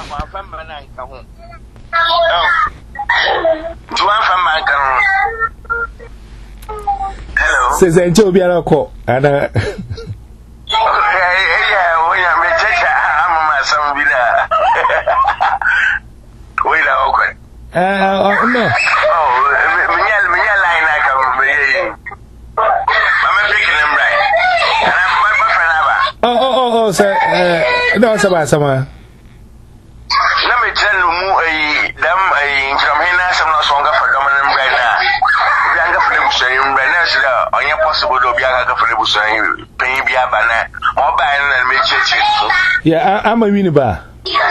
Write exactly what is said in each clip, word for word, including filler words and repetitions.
one from Mananka. To one from Manka. Hello. Says I told you I call and uh yeah, when I'm a checker, I'm my son villa. Wait, okay. Uh, no. Oh, me, me, line I come. I'm picking them right. And I'm my friend. Oh, oh, oh, oh, sir. Uh, no, sir, sir. Let me tell you, a them a from here, some no stronger for dominant right now. Bianca for the same, Renessa, on your possible to Bianca for the same, pay Biabana, or by and make it. Yeah, I'm a Unibar.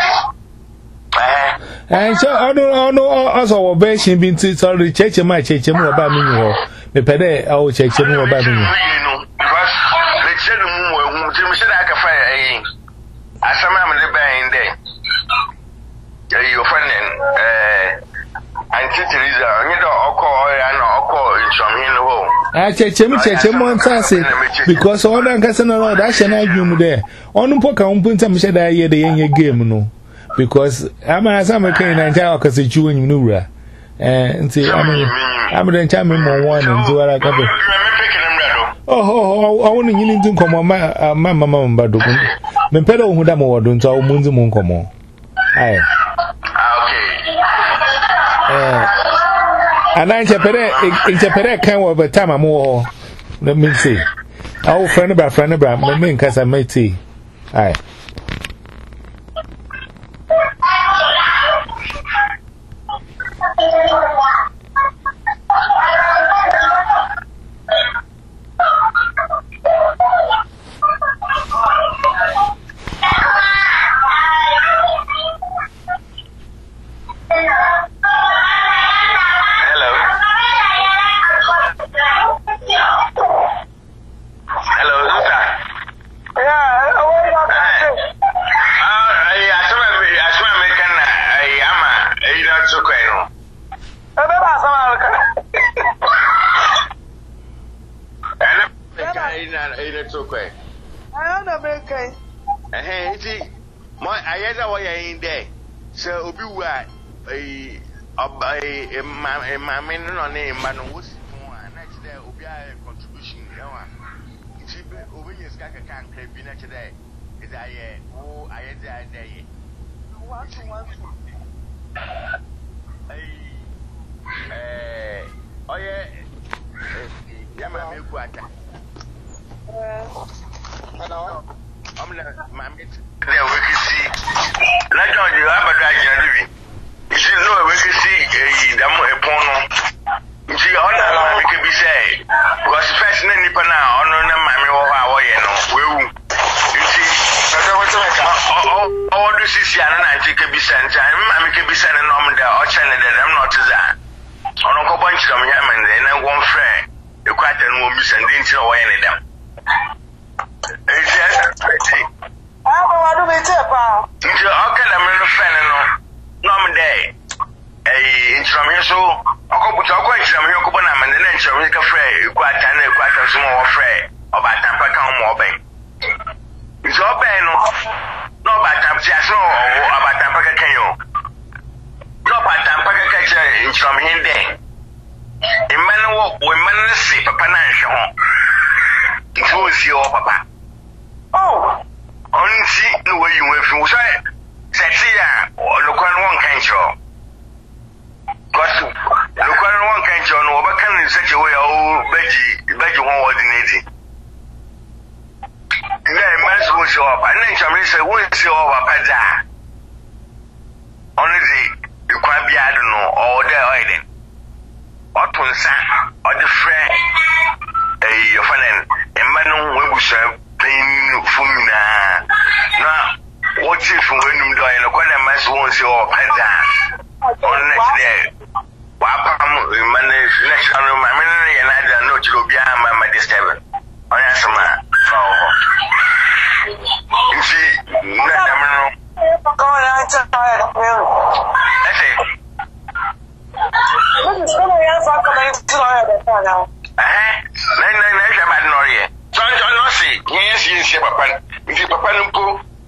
And so I don't know, also, obeying being to the church in my church, more about me. The pede, I will check more about me. Because they said, Jim said I can fire a. I some am the band there. Your friend, uh, Auntie Teresa, you know, call and call in some in the home. I check him, check him on Sassy because all that can all that shall I do there. On Poca, on Punta said I hear the young game, no. Because I'm a American and I because it's you and Nura. And see, I'm I'm the time more one and two other couple. Oh, oh, I want to need to come on my mamma, but the pedal who done more don't tell Munzum come on. Aye. And I interpret kind of a time more. Let me see. Our friend about friend about my main case I may tea. Aye.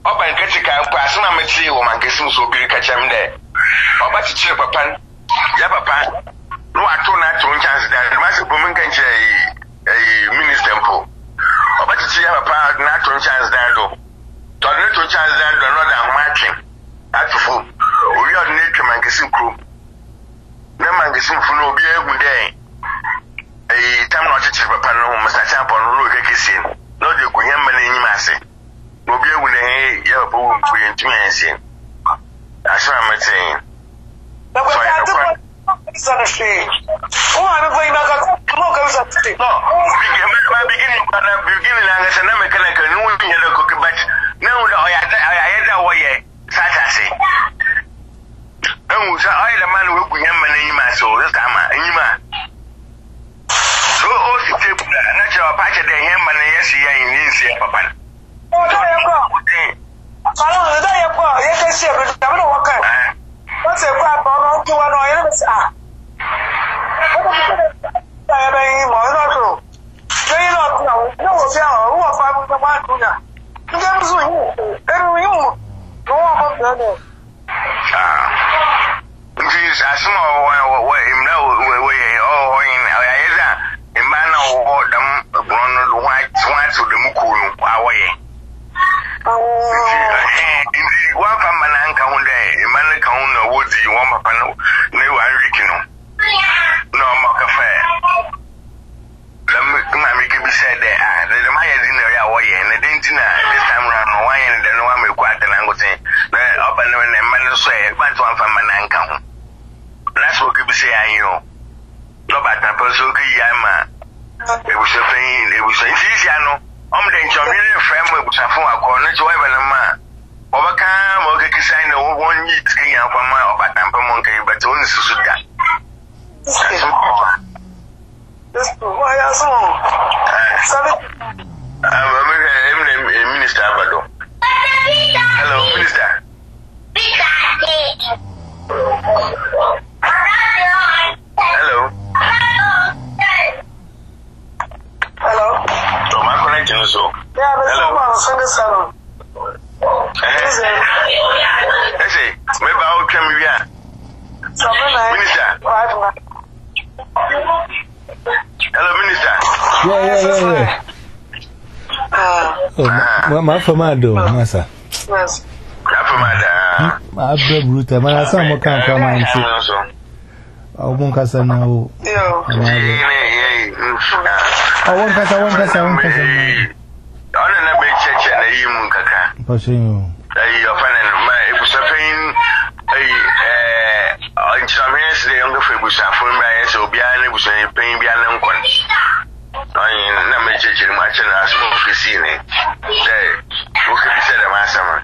Oban Katika, Passing a Metri, or Mancasim, so be catcham there. Or but to chill papa, ya papa. No, I told not to chance that the master woman can say a minister. Or but to see a papa, not to chance that though. To not to chance that, another marching. At the fool, we are nature Mancasim crew. No Mancasim for no beer one day. A time not to chill papa, no, Master Champion, no, kissing. No, you go him and massy. No beer with a yellow boom for intimacy. That's what I'm saying. So I don't it's on the street. Oh, I'm going back. Look, I was at the street. No, beginning, but I'm beginning as an American, no one yellow cookie, but no, I had that way. Saturday. Oh, so I the man who bring him in my soul, this time, in my. So, oh, the table, natural patch of him and yes, he ain't in here, papa. Oh, there you go. I don't know, there you go. Yes, I see, but I don't know what kind. What's a crap on to one or else? Ah, I am a more. They not know, no, who are five of the one to that. You never saw you. Every you. No one of them. Ah, this is a small way, no way, oh, in a man or them, one white swans to the Mukuru, away. One from Mananka one day, Manaka on woods, you want my panel, no, I reckon. No more cafe. Let me be said there, the Maya dinner away, and the dinner this time round, why and then one may quite an angle saying, up and when a man say, but one from Mananka. That's what you say, I know. No, but I personally, Yama. It was a thing, it was easy, I know. I'm the engineering framework which I found a corner to ever a man. Overcome, okay, I know one year skiing up on my Obatampa monkey, but only Susuga. That's why I saw. I'm a minister, Abado. Hello, minister. Hello. Hello. So my connection is so. Yeah, but hello. Sunday salon. I say, maybe I'll come here. Minister. Hello, minister. Yeah, yeah, yeah, yeah. Oh, my famado, Massa. Yes. My famado. Bruta, but I saw more can't come and see. I won't cast a now. I won't cast, I won't cast, I won't cast. I don't know which church and a human caca. Pushing you. Your friend, it was a pain. In some years, the younger people are from my so behind it was a pain behind them. I never church in my channel as more to see it. They look at the set of my summer.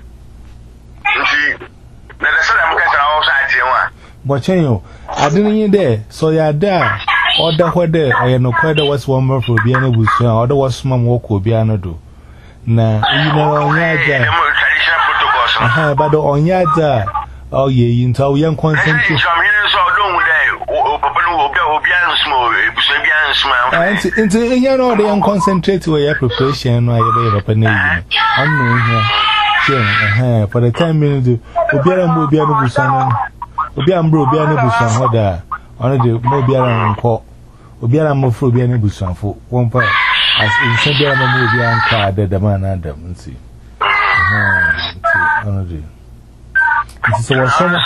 Now, the son of Cassa outside here. But you, I didn't hear there, so you're there. Or that whether I know quite was one more for Biana Bush, or there was some walk with Biana do. Now, you know, on Yaja, aha, but on Yaja, oh, ye, into our young concentrate. Into a young or the young concentrate where your preparation, I have a name. I'm here. For the time minutes, Ubian will be able to send Ubian Bro, Biana Busan, what there. Only the Mobian and Pop. Ubiana Mofo Biana Busan for one part. As in Sabia Mobian card, the man Adam, and see. Only. It is what some.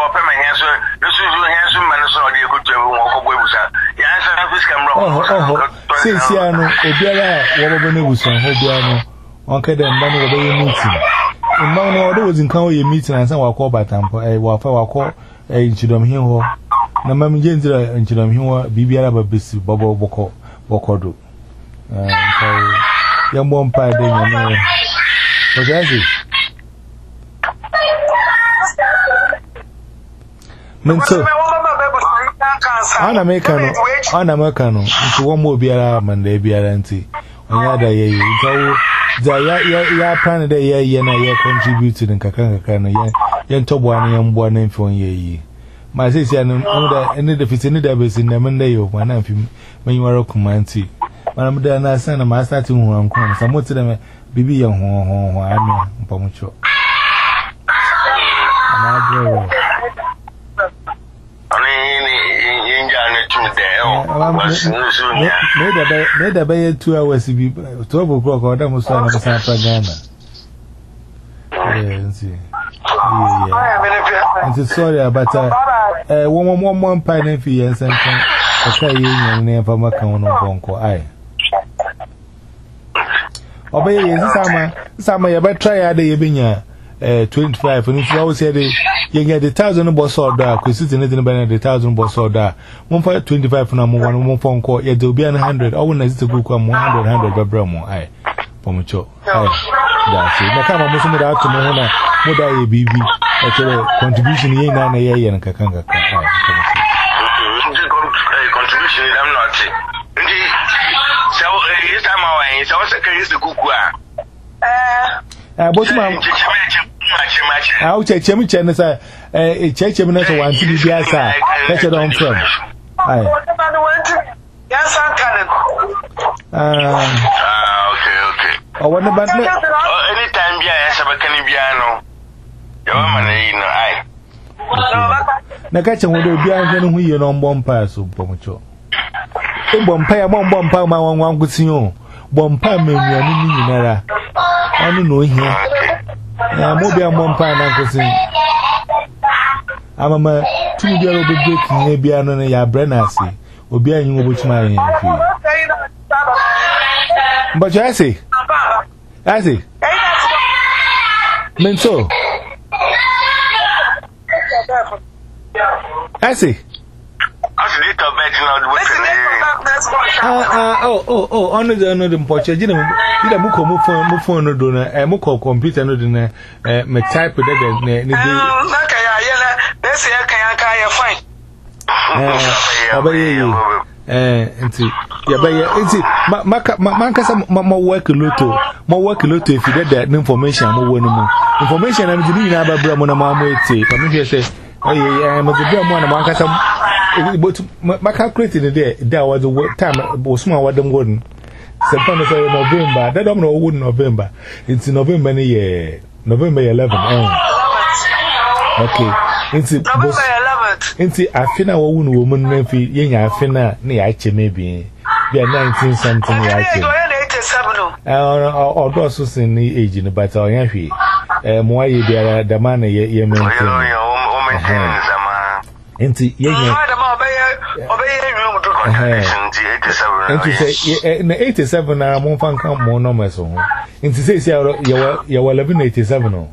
Oh, since Yano, Obiara, Wabani Busan, Hobiano, Uncle and Danny were very meeting. In Mount Order was in County meeting and some were called by Tampa, a Wafa call a Chidom Hill. Na mami jenzira nchidam hiwa bibiara babisi babo boko bokodo eh so yambo mpa de nyame ojazi Minto ana mekano ana mekano nti wo mo biara manda biara nti onya da ye ntawo da ya ya ya plan da ye ye na ye contribute nkaka nkaka na ye ye ntobo an ye mbo na mfi on ye yi ma se se anu da ene da fiti ne da be sin na men da yo ma na mfi men waro kumanti mana mda na sana ma start hu an kwa sa moti da Bibi young home, I know, Pomucho. Made a bay two hours to be twelve o'clock or that was on San Pagana. And sorry about a woman, one more pine fee and something. Okay, you name for Macon or Bonko. Aye. Obey this summer, summer, you better try a day being twenty-five, and if you always said you get the thousand boss order, because it's in the thousand boss order. One for twenty-five for number one, one phone call, yet there'll be a hundred. I wouldn't have to book one hundred, hundred, but Bramo. Aye, Pomucho. Aye, that's it. Now, come on, Muslim out to Mohona, Moda B B, a contribution yen and a yen and Kakanga. Contribution, I'm not. So, this time I was a case to cook. Uh, but my I'll check Chemmy Channels. A church of Minnesota one to be Biasa. That's it on from. Yes, I can. Ah, okay, okay. Oh, what about anytime? Yes, I'm a Canibiano. Your money, no, I. Nagacha will be on who you know, Bompa, so Pomucho. Bompa, Bompa, my one good signal. Bompa, me, Nara. I don't know here. I'm moving on one pine, Uncle Sing. I'm a two year old breaking, maybe I don't know your Brenassi, will be in which my fee. But I say, I say, Menso, I say. Ah, oh, oh, oh, on the another porch. You know, you don't move phone, move phone, no donor, and move computer, no donor, me type with that. That's a fine. Obey you. Eh, and yeah, but yeah, it's my work a little, more work a little if you get that information. More information, I'm doing about Bramona Mamma. Come here, say, oh, yeah, I'm a good one among us. But my calculating the day, there was a time, was small, what them wouldn't. September, November, that don't know wouldn't November. It's November, year, November eleventh. Okay, it's November eleventh. It's I feel a woman, maybe, young, I feel near maybe. We are nineteen something like it. Or those in the age in the battle, I feel. And why you are the man, you maintain. Enti yenye enti say na eighty-seven na mo fan kan mo no meso ho enti say say ya wa eleven eighty-seven no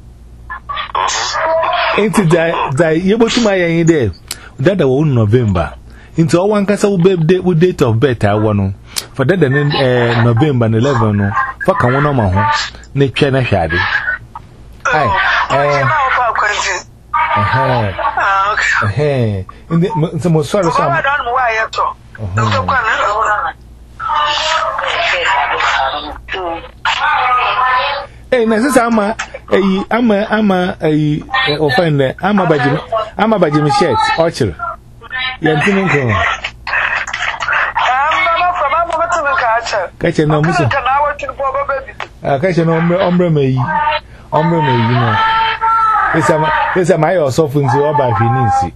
enti da da yebotuma yen de dada wo November enti o wan kasa wo birthday wo date of birth awo no for dada eh November eleven no fa kan wo no ma ho na twa na hwade ai eh eh eh in the some sorry some I don't know why you talk. Eh na sisa ama eh ama ama eh offend ama bajim ama bajim shirt ochire ya ntini nko ama from ama mama ka acha kache na muso kana watching for baby ah kache na ombre ombre meyi ombre meyi no esa ma esa ma yo so funzi oba fininsi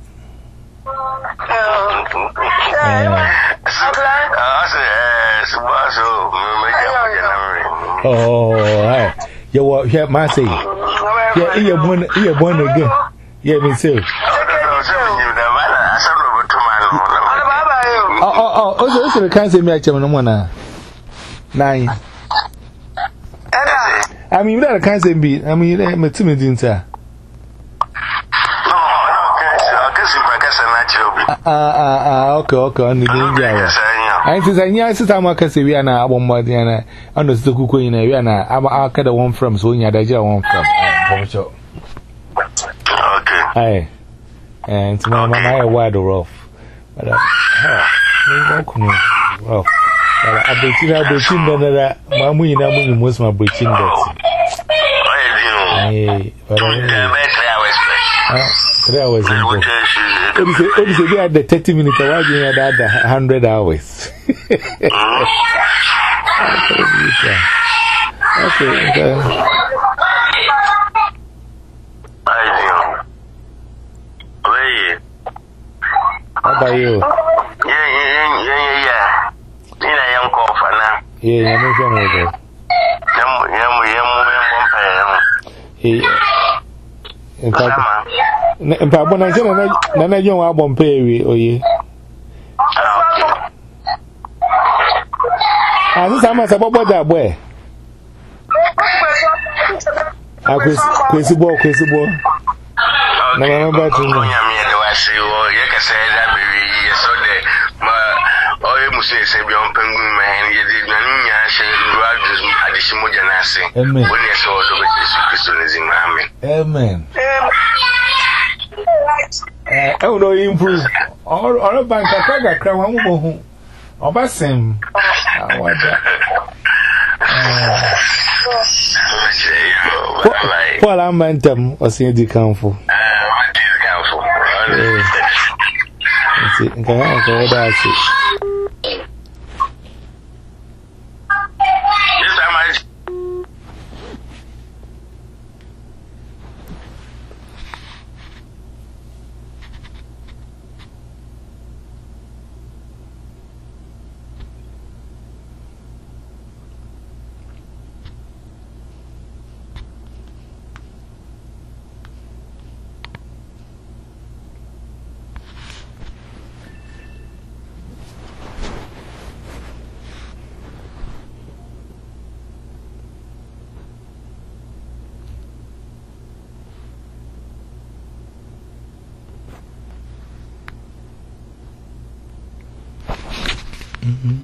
oh, hey, you what? Here, my say, yeah, you're born, you're born again. Yeah, me too. Oh, oh, oh, oh, so you can't say me a chairman, no one. Nine. I mean, that can't say me. I mean, I'm a timid inside. Ah, ah, ah, okay, okay, on the danger. I think I knew I said I'm a Cassiana, one more than I understood cooking in a Viana. I'm a cada one from so you had a one from. Okay. And to my mamma, wide rough. But I rough. I bet you have the chin that Mammy and I was my breaching that. But I was in. Obviously, we had the thirty minutes, I was in the hundred hours. Okay, okay. How about you? Yeah, yeah, yeah, yeah, yeah. You know, young coffee. Yeah, I'm not sure. Yum, yum, yum, yum, in fact, in fact, when I said that, I don't want to pay or ye. I just am about that way. I was crazy ball, crazy ball. No, I'm about to know. I say, oh, you can say that maybe yes or day. Oh, you must say, Beyond Penguin, man, you did not additional Janasi. Amen. When you saw the Christian is in Amen. Amen. Oh, no, improve. All all bank a crack, crown, one more. Or by same. I want that. Well, I'm mental or see the council. See, can I go that's it?